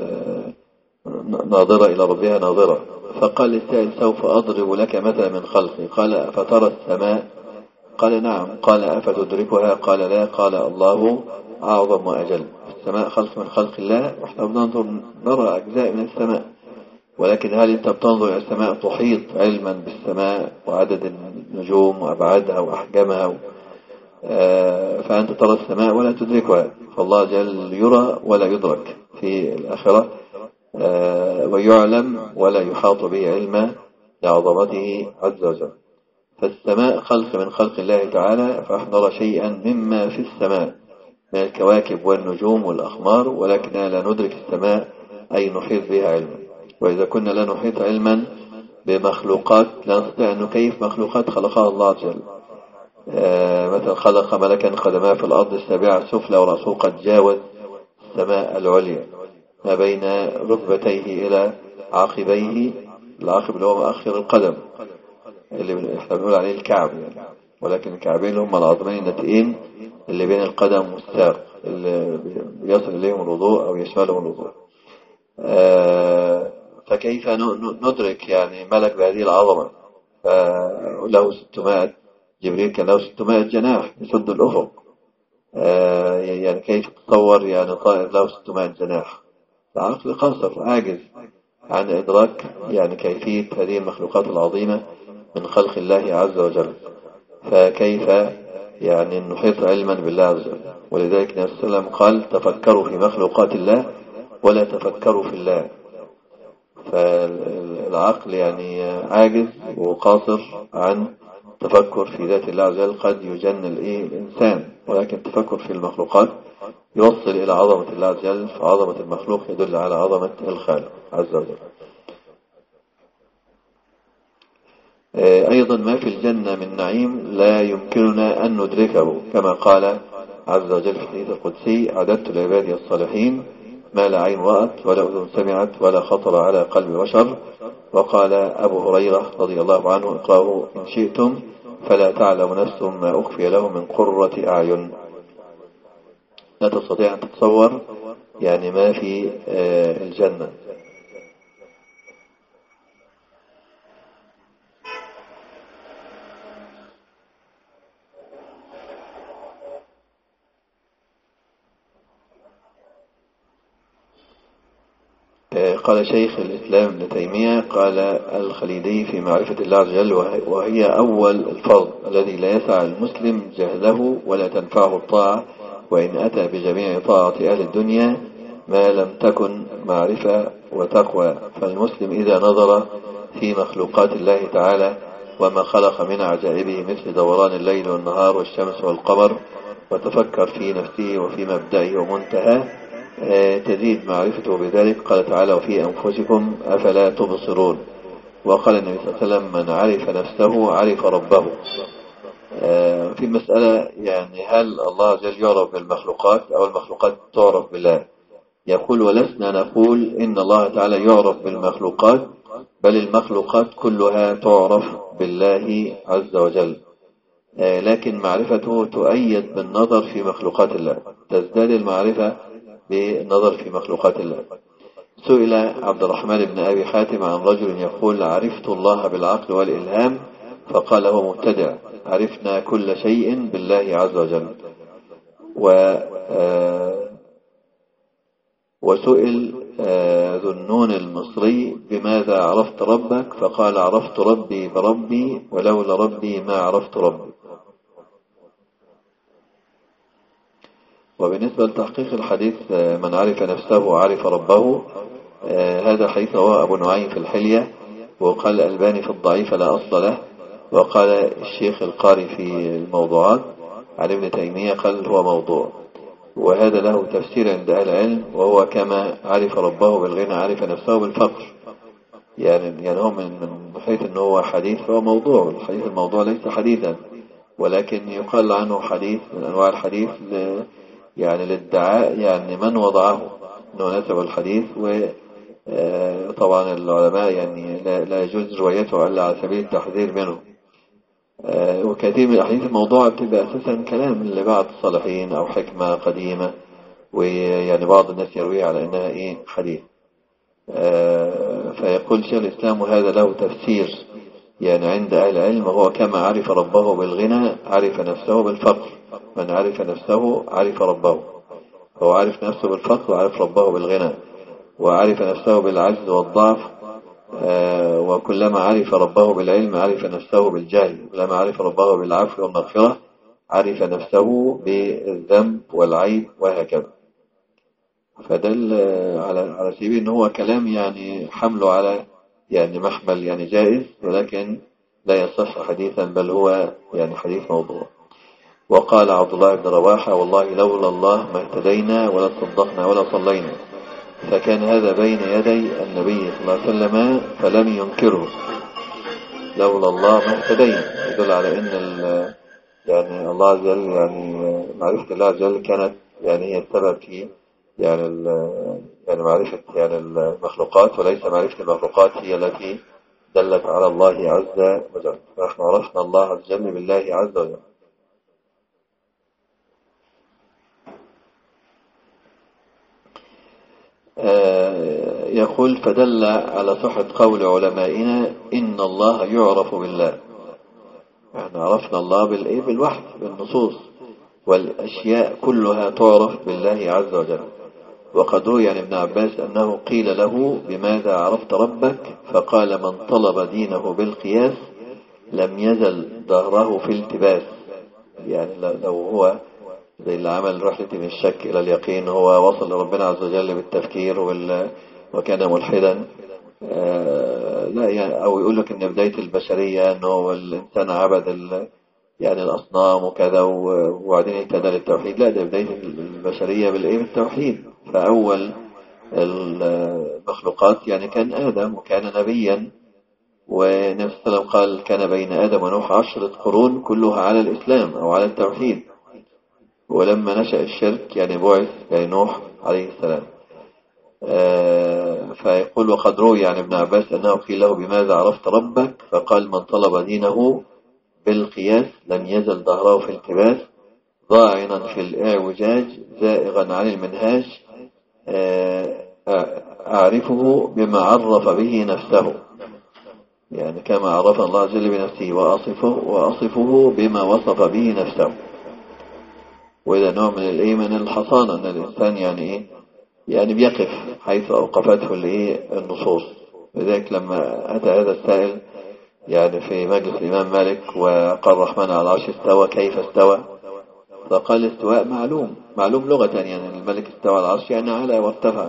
ناظرة. فقال للسائل سوف أضرب لك مثلا من خلقي، قال فترى السماء؟ قال نعم. قال أفتدركها؟ قال لا. قال الله أعظم وأجل. السماء خلق من خلق الله، واحنا بننظر نرى أجزاء من السماء، ولكن هل أنت بتنظر إلى السماء تحيط علما بالسماء وعدد النجوم وأبعادها وأحجامها؟ فأنت ترى السماء ولا تدركها، فالله جل يرى ولا يدرك في الآخرة، ويعلم ولا يحاط به علما لعظمته عز وجل. فالسماء خلق من خلق الله تعالى، فاحضر شيئا مما في السماء من الكواكب والنجوم والأخمار، ولكننا لا ندرك السماء أي نحيط بها علما. وإذا كنا لا نحيط علما بمخلوقات لا نستطيع أن نكيف مخلوقات خلقها الله عز وجل. مثلا خلق ملكا قدماه في الأرض السابعة السفلى ورأسه قد جاوز السماء العليا ما بين ركبتيه إلى عقبيه. العقب اللي هو مؤخر القدم اللي احنا بنقول عليه الكعب يعني، ولكن الكعبين هم العظمين النتئين اللي بين القدم والساق اللي بيصل إليهم الوضوء أو يشملهم الوضوء. فكيف ندرك يعني ملك بهذه العظمة؟ له 600 جبريل كان له 600 جناح يسد الأفق. يعني كيف تتصور يعني طائر له 600 جناح؟ العقل قاصر عاجز عن إدراك يعني كيفية هذه المخلوقات العظيمة من خلق الله عز وجل، فكيف يعني نحيط علما بالله عز وجل؟ ولذلك النبي صلى الله عليه وسلم قال تفكروا في مخلوقات الله ولا تفكروا في الله. فالعقل يعني عاجز وقاصر عن تفكر في ذات الله عز وجل، قد يجن الإنسان. ولكن التفكر في المخلوقات يوصل إلى عظمة الله عز وجل، فعظمة المخلوق يدل على عظمة الخالق عز وجل. أيضا ما في الجنة من نعيم لا يمكننا أن ندركه، كما قال عز وجل في الحديث القدسي: أعددت لعبادي الصالحين ما لا عين رأت ولا أذن سمعت ولا خطر على قلب بشر. وقال أبو هريرة رضي الله عنه: اقرأوا إن شئتم فلا تعلم نفس ما أخفي له من قرة أعين. لا تستطيع أن تتصور يعني ما في الجنة. قال شيخ الإسلام ابن تيمية، قال الخليلي في معرفة الله عز وجل: وهي أول الفرض الذي لا يسع المسلم جهله ولا تنفعه الطاعة، وإن أتى بجميع طاعة أهل الدنيا ما لم تكن معرفة وتقوى. فالمسلم إذا نظر في مخلوقات الله تعالى وما خلق من عجائبه مثل دوران الليل والنهار والشمس والقمر، وتفكر في نفسه وفي مبدأه ومنتهى، تزيد معرفته بذلك. قال تعالى: وفي أنفسكم أفلا تبصرون. وقال النبي صلى الله عليه وسلم: من عرف نفسه عرف ربه. في مسألة يعني هل الله عز وجل يعرف بالمخلوقات أو المخلوقات تعرف بالله؟ يقول: ولسنا نقول إن الله تعالى يعرف بالمخلوقات، بل المخلوقات كلها تعرف بالله عز وجل، لكن معرفته تؤيد بالنظر في مخلوقات الله، تزداد المعرفة بالنظر في مخلوقات الله. سئل عبد الرحمن بن أبي حاتم عن رجل يقول: عرفت الله بالعقل والإلهام، فقال: هو مبتدع، عرفنا كل شيء بالله عز وجل. وسئل ذو النون المصري: بماذا عرفت ربك؟ فقال: عرفت ربي بربي، ولولا ربي ما عرفت ربي. وبالنسبة لتحقيق الحديث من عرف نفسه عرف ربه، هذا حديث رواه أبو نعيم في الحلية، وقال الألباني في الضعيف لا أصل له. وقال الشيخ القاري في الموضوعات عن ابن تيمية قال هو موضوع. وهذا له تفسير عند أهل العلم، وهو كما عرف ربه بالغنى عرف نفسه بالفقر. يعني هو من حيث أنه هو حديث فهو موضوع. الحديث الموضوع ليس حديثا، ولكن يقال عنه حديث من أنواع الحديث يعني للدعاء، يعني من وضعه أنه نسب الحديث. وطبعا العلماء يعني لا يجوز روايته إلا على سبيل التحذير منه. وكثير من الأحاديث الموضوعة بتبقى أساسا كلام لبعض الصالحين أو حكمة قديمة، ويعني بعض الناس يروي على أنها حديث. فيقول شيخ الإسلام: وهذا له تفسير يعني عند أهل العلم، وهو كما عرف ربه بالغنى عرف نفسه بالفقر. من عرف نفسه عرف ربه، هو عرف نفسه بالفقر وعرف ربه بالغنى، وعرف نفسه بالعجز والضعف. وكلما عرف ربه بالعلم عرف نفسه بالجهل، كلما عرف ربه بالعفو والمغفرة عرف نفسه بالذنب والعيب، وهكذا. فدل على سبيل ان هو كلام يعني حمله على يعني محمل يعني جائز، ولكن لا يصح حديثا، بل هو يعني حديث موضوع. وقال عبد الله بن رواحة: والله لولا الله ما اهتدينا ولا صدقنا ولا صلينا. فكان هذا بين يدي النبي صلى الله عليه وسلم فلم ينكره. لولا الله ما اهتدينا يدل على ان يعني الله عز وجل يعني معرفة الله عز وجل كانت يعني هي السبب في يعني معرفة يعني المخلوقات، وليس معرفة المخلوقات هي التي دلت على الله عز وجل. فنحن عرفنا الله عز وجل بالله عز وجل. يقول: فدل على صحة قول علمائنا إن الله يعرف بالله. احنا عرفنا الله بالوحي بالنصوص، والأشياء كلها تعرف بالله عز وجل. وقد روي عن ابن عباس أنه قيل له: بماذا عرفت ربك؟ فقال: من طلب دينه بالقياس لم يزل ظهره في التباس. يعني لو هو زي اللي عمل رحلة من الشك إلى اليقين، هو وصل لربنا عز وجل بالتفكير وكان ملحدا، لا يعني، أو يقول لك إن بداية البشرية أنه الإنسان عبد يعني الأصنام وكذا وبعدين اهتدى للتوحيد. لا، ده بداية البشرية بالتوحيد. فأول المخلوقات يعني كان آدم وكان نبيا، والنبي صلى الله عليه وسلم قال كان بين آدم ونوح 10 قرون كلها على الإسلام أو على التوحيد. ولما نشأ الشرك يعني بعث يعني نوح عليه السلام. فيقول وقد روي يعني ابن عباس أنه قيل له بماذا عرفت ربك؟ فقال من طلب دينه بالقياس لم يزل ظهره في التباس، ضاعنا في الإعوجاج زائغا عن المنهاج، أعرفه بما عرف به نفسه، يعني كما عرف الله جل بنفسه، وأصفه بما وصف به نفسه. وإذا نوع من الحصانة أن الإنسان يعني بيقف حيث أوقفته النصوص. لذلك لما أتى هذا السائل يعني في مجلس الإمام مالك وقال الرحمن على العرش استوى كيف استوى، فقال الاستواء معلوم لغة، يعني الملك استوى على العرش يعني على وارتفع.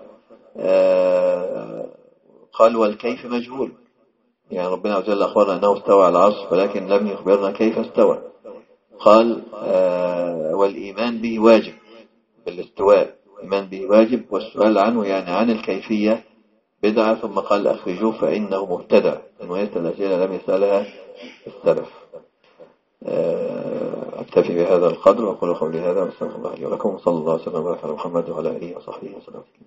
قال والكيف مجهول، يعني ربنا عز وجل أخبرنا أنه استوى على العرش ولكن لم يخبرنا كيف استوى. قال والإيمان به واجب، بالاستواء الإيمان به واجب، والسؤال عنه يعني عن الكيفية بدعة. ثم قال أخرجوه فإنه مبتدع، إنه يسأل أسئلة لم يسألها السلف. أكتفي بهذا القدر وأقول قولي هذا واستغفر الله لي ولكم، وصلى الله وسلم وبارك على محمد وعلى آله وصحبه وسلم.